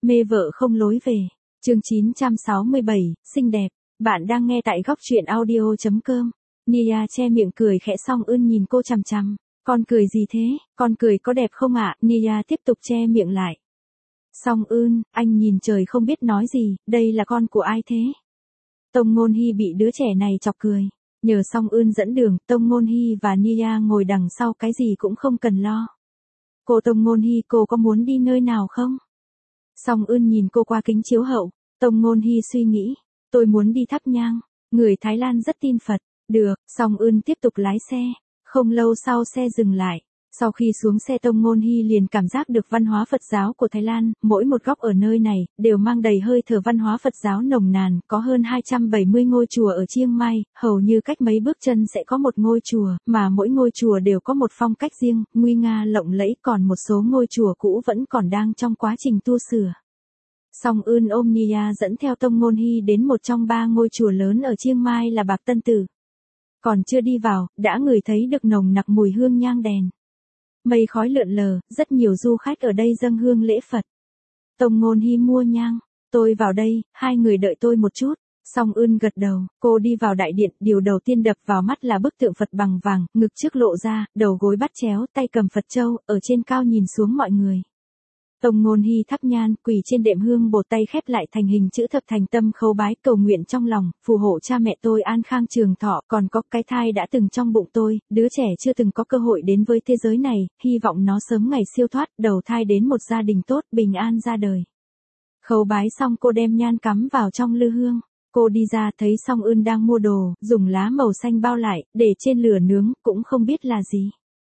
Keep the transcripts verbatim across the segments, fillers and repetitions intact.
Mê vợ không lối về. Chương chín trăm sáu mươi bảy, xinh đẹp. Bạn đang nghe tại góc truyện audio.com. Nia che miệng cười khẽ, Song Eun nhìn cô chằm chằm. Con cười gì thế, con cười có đẹp không ạ? À? Nia tiếp tục che miệng lại. Song Eun, anh nhìn trời không biết nói gì, đây là con của ai thế? Tông Ngôn Hy bị đứa trẻ này chọc cười. Nhờ Song Eun dẫn đường, Tông Ngôn Hy và Nia ngồi đằng sau, cái gì cũng không cần lo. Cô Tông Ngôn Hy, cô có muốn đi nơi nào không? Song Eun nhìn cô qua kính chiếu hậu. Tông Ngôn Hy suy nghĩ. Tôi muốn đi thắp nhang. Người Thái Lan rất tin Phật. Được, Song Eun tiếp tục lái xe. Không lâu sau xe dừng lại. Sau khi xuống xe, Tông Ngôn Hy liền cảm giác được văn hóa Phật giáo của Thái Lan, mỗi một góc ở nơi này, đều mang đầy hơi thở văn hóa Phật giáo nồng nàn, có hơn hai trăm bảy mươi ngôi chùa ở Chiang Mai, hầu như cách mấy bước chân sẽ có một ngôi chùa, mà mỗi ngôi chùa đều có một phong cách riêng, nguy nga lộng lẫy, còn một số ngôi chùa cũ vẫn còn đang trong quá trình tu sửa. Song Eun ôm Nia dẫn theo Tông Ngôn Hy đến một trong ba ngôi chùa lớn ở Chiang Mai là Bạc Tân Tử. Còn chưa đi vào, đã ngửi thấy được nồng nặc mùi hương nhang đèn. Mây khói lượn lờ, rất nhiều du khách ở đây dâng hương lễ Phật. Tông Ngôn Hy mua nhang. Tôi vào đây, hai người đợi tôi một chút. Song Eun gật đầu, cô đi vào đại điện, điều đầu tiên đập vào mắt là bức tượng Phật bằng vàng, ngực trước lộ ra, đầu gối bắt chéo, tay cầm Phật châu, ở trên cao nhìn xuống mọi người. Tông Ngôn Hy thắp nhang, quỳ trên đệm hương, bột tay khép lại thành hình chữ thập, thành tâm khấu bái, cầu nguyện trong lòng, phù hộ cha mẹ tôi an khang trường thọ, còn có cái thai đã từng trong bụng tôi, đứa trẻ chưa từng có cơ hội đến với thế giới này, hy vọng nó sớm ngày siêu thoát, đầu thai đến một gia đình tốt, bình an ra đời. Khấu bái xong, cô đem nhang cắm vào trong lư hương. Cô đi ra thấy Song Eun đang mua đồ, dùng lá màu xanh bao lại, để trên lửa nướng, cũng không biết là gì.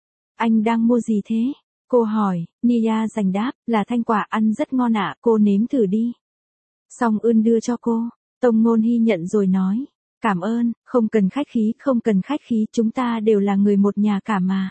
Anh đang mua gì thế? Cô hỏi. Nia giành đáp, là thanh quả, ăn rất ngon ạ, cô nếm thử đi. Song Eun đưa cho cô. Tông Ngôn Hy nhận rồi nói. Cảm ơn, không cần khách khí, không cần khách khí, chúng ta đều là người một nhà cả mà.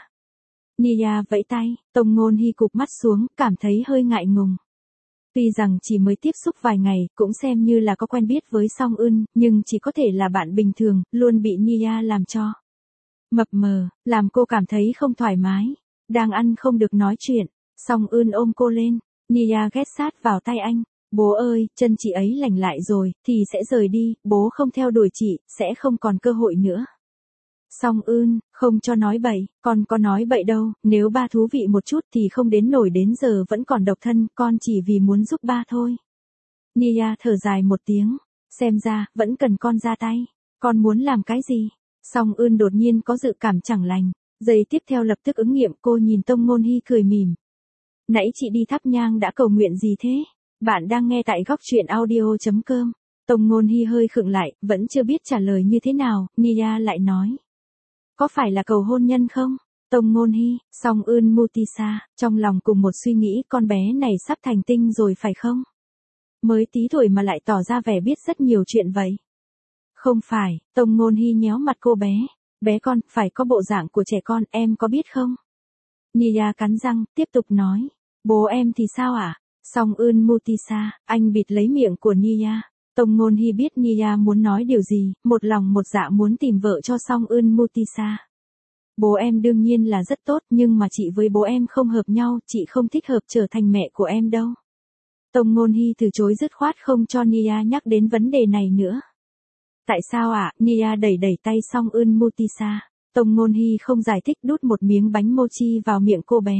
Nia vẫy tay, Tông Ngôn Hy cụp mắt xuống, cảm thấy hơi ngại ngùng. Tuy rằng chỉ mới tiếp xúc vài ngày, cũng xem như là có quen biết với Song Eun, nhưng chỉ có thể là bạn bình thường, luôn bị Nia làm cho mập mờ, làm cô cảm thấy không thoải mái. Đang ăn không được nói chuyện. Song Eun ôm cô lên. Nia ghé sát vào tay anh. Bố ơi, chân chị ấy lành lại rồi, thì sẽ rời đi, bố không theo đuổi chị, sẽ không còn cơ hội nữa. Song Eun, không cho nói bậy, con có nói bậy đâu, nếu ba thú vị một chút thì không đến nổi đến giờ vẫn còn độc thân, con chỉ vì muốn giúp ba thôi. Nia thở dài một tiếng, xem ra, vẫn cần con ra tay. Con muốn làm cái gì? Song Eun đột nhiên có dự cảm chẳng lành. Giây tiếp theo lập tức ứng nghiệm, cô nhìn Tông Ngôn Hy cười mỉm. Nãy chị đi thắp nhang đã cầu nguyện gì thế? Bạn đang nghe tại góc truyện audio.com. Tông Ngôn Hy hơi khựng lại, vẫn chưa biết trả lời như thế nào, Nia lại nói. Có phải là cầu hôn nhân không? Tông Ngôn Hy, Song Eun Mutisa, trong lòng cùng một suy nghĩ, con bé này sắp thành tinh rồi phải không? Mới tí tuổi mà lại tỏ ra vẻ biết rất nhiều chuyện vậy. Không phải, Tông Ngôn Hy nhéo mặt cô bé. Bé con, phải có bộ dạng của trẻ con, em có biết không? Nia cắn răng, tiếp tục nói. Bố em thì sao ạ? À? Song Eun Mutisa, anh bịt lấy miệng của Nia. Tông Ngôn Hy biết Nia muốn nói điều gì, một lòng một dạ muốn tìm vợ cho Song Eun Mutisa. Bố em đương nhiên là rất tốt, nhưng mà chị với bố em không hợp nhau, chị không thích hợp trở thành mẹ của em đâu. Tông Ngôn Hy từ chối dứt khoát, không cho Nia nhắc đến vấn đề này nữa. Tại sao ạ? À? Nia đẩy đẩy tay Song Eun Mutisa. Tông Ngôn Hy không giải thích, đút một miếng bánh mochi vào miệng cô bé.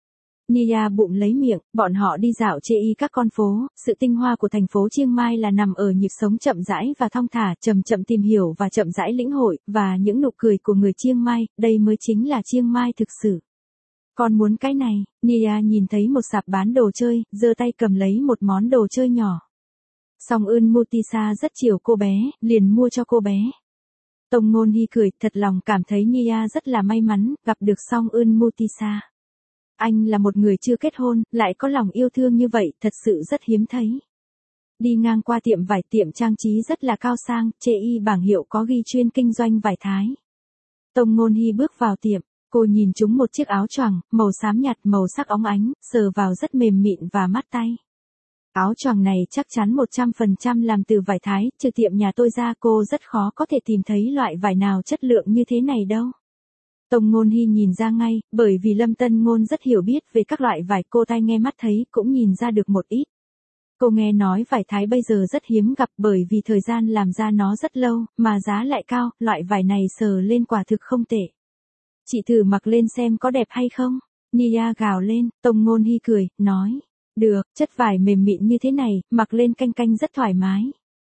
Nia bụng lấy miệng, bọn họ đi dạo chê y các con phố, sự tinh hoa của thành phố Chiang Mai là nằm ở nhịp sống chậm rãi và thong thả, chậm chậm tìm hiểu và chậm rãi lĩnh hội, và những nụ cười của người Chiang Mai, đây mới chính là Chiang Mai thực sự. Con muốn cái này? Nia nhìn thấy một sạp bán đồ chơi, giơ tay cầm lấy một món đồ chơi nhỏ. Song Eun Mutisa rất chiều cô bé, liền mua cho cô bé. Tông Ngôn Hy cười, thật lòng cảm thấy Nia rất là may mắn, gặp được Song Eun Mutisa. Anh là một người chưa kết hôn, lại có lòng yêu thương như vậy, thật sự rất hiếm thấy. Đi ngang qua tiệm vải, tiệm trang trí rất là cao sang, chê y bảng hiệu có ghi chuyên kinh doanh vải Thái. Tông Ngôn Hy bước vào tiệm, cô nhìn trúng một chiếc áo choàng, màu xám nhạt, màu sắc óng ánh, sờ vào rất mềm mịn và mát tay. Áo choàng này chắc chắn một trăm phần trăm làm từ vải Thái, trừ tiệm nhà tôi ra cô rất khó có thể tìm thấy loại vải nào chất lượng như thế này đâu. Tông Ngôn Hy nhìn ra ngay, bởi vì Lâm Tân Ngôn rất hiểu biết về các loại vải, cô tai nghe mắt thấy cũng nhìn ra được một ít. Cô nghe nói vải Thái bây giờ rất hiếm gặp bởi vì thời gian làm ra nó rất lâu, mà giá lại cao, loại vải này sờ lên quả thực không tệ. Chị thử mặc lên xem có đẹp hay không? Nia gào lên, Tông Ngôn Hy cười, nói. Được, chất vải mềm mịn như thế này, mặc lên canh canh rất thoải mái.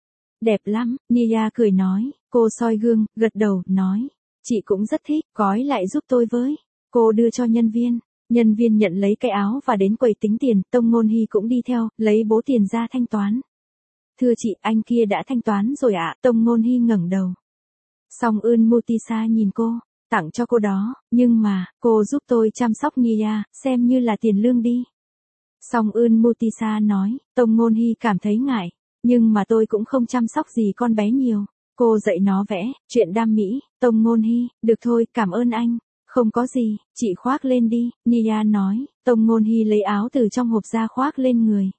Đẹp lắm, Nia cười nói, cô soi gương, gật đầu, nói. Chị cũng rất thích, gói lại giúp tôi với. Cô đưa cho nhân viên. Nhân viên nhận lấy cái áo và đến quầy tính tiền, Tông Ngôn Hy cũng đi theo, lấy bố tiền ra thanh toán. Thưa chị, anh kia đã thanh toán rồi ạ, Tông Ngôn Hy ngẩng đầu. Song Ưn Mutisa nhìn cô, tặng cho cô đó, nhưng mà, cô giúp tôi chăm sóc Nia, xem như là tiền lương đi. Song Ưn Mutisa nói, Tông Ngôn Hy cảm thấy ngại, nhưng mà tôi cũng không chăm sóc gì con bé nhiều. Cô dạy nó vẽ, chuyện đam mỹ, Tông Ngôn Hy, được thôi, cảm ơn anh. Không có gì, chị khoác lên đi, Nia nói, Tông Ngôn Hy lấy áo từ trong hộp ra khoác lên người.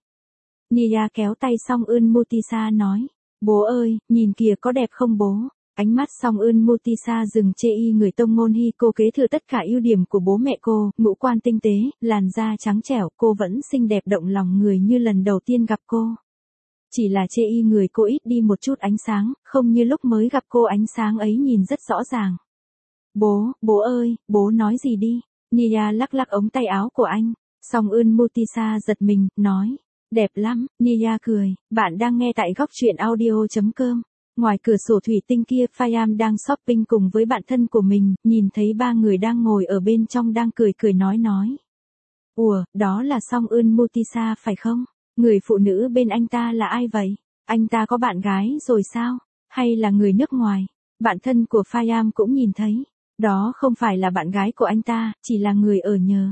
Nia kéo tay Song Ưn Mutisa nói, bố ơi, nhìn kìa có đẹp không bố? Ánh mắt Song Ưn Mutisa dừng chê y người Tông Ngôn Hy, cô kế thừa tất cả ưu điểm của bố mẹ cô, ngũ quan tinh tế, làn da trắng trẻo, cô vẫn xinh đẹp động lòng người như lần đầu tiên gặp cô. Chỉ là chê y người cô ít đi một chút ánh sáng, không như lúc mới gặp cô ánh sáng ấy nhìn rất rõ ràng. Bố, bố ơi, bố nói gì đi? Nia lắc lắc ống tay áo của anh. Song Ưn Mutisa giật mình, nói. Đẹp lắm, Nia cười, bạn đang nghe tại góc truyện audio chấm com. Ngoài cửa sổ thủy tinh kia, Fayam đang shopping cùng với bạn thân của mình, nhìn thấy ba người đang ngồi ở bên trong đang cười cười nói nói. Ủa, đó là Song Ưn Mutisa phải không? Người phụ nữ bên anh ta là ai vậy? Anh ta có bạn gái rồi sao? Hay là người nước ngoài? Bạn thân của Fayam cũng nhìn thấy. Đó không phải là bạn gái của anh ta, chỉ là người ở nhờ.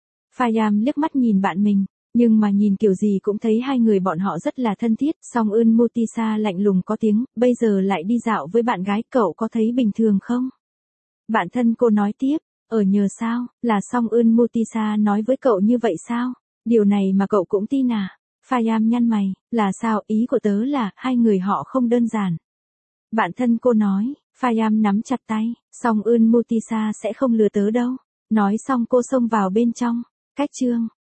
Fayam liếc mắt nhìn bạn mình, nhưng mà nhìn kiểu gì cũng thấy hai người bọn họ rất là thân thiết. Song Ưn Mutisa lạnh lùng có tiếng, bây giờ lại đi dạo với bạn gái, cậu có thấy bình thường không? Bạn thân cô nói tiếp, ở nhờ sao, là Song Ưn Mutisa nói với cậu như vậy sao? Điều này mà cậu cũng tin à? Fayam nhăn mày, là sao, ý của tớ là, hai người họ không đơn giản. Bạn thân cô nói, Fayam nắm chặt tay, Song Ưn Mutisa sẽ không lừa tớ đâu. Nói xong cô xông vào bên trong. Cách chương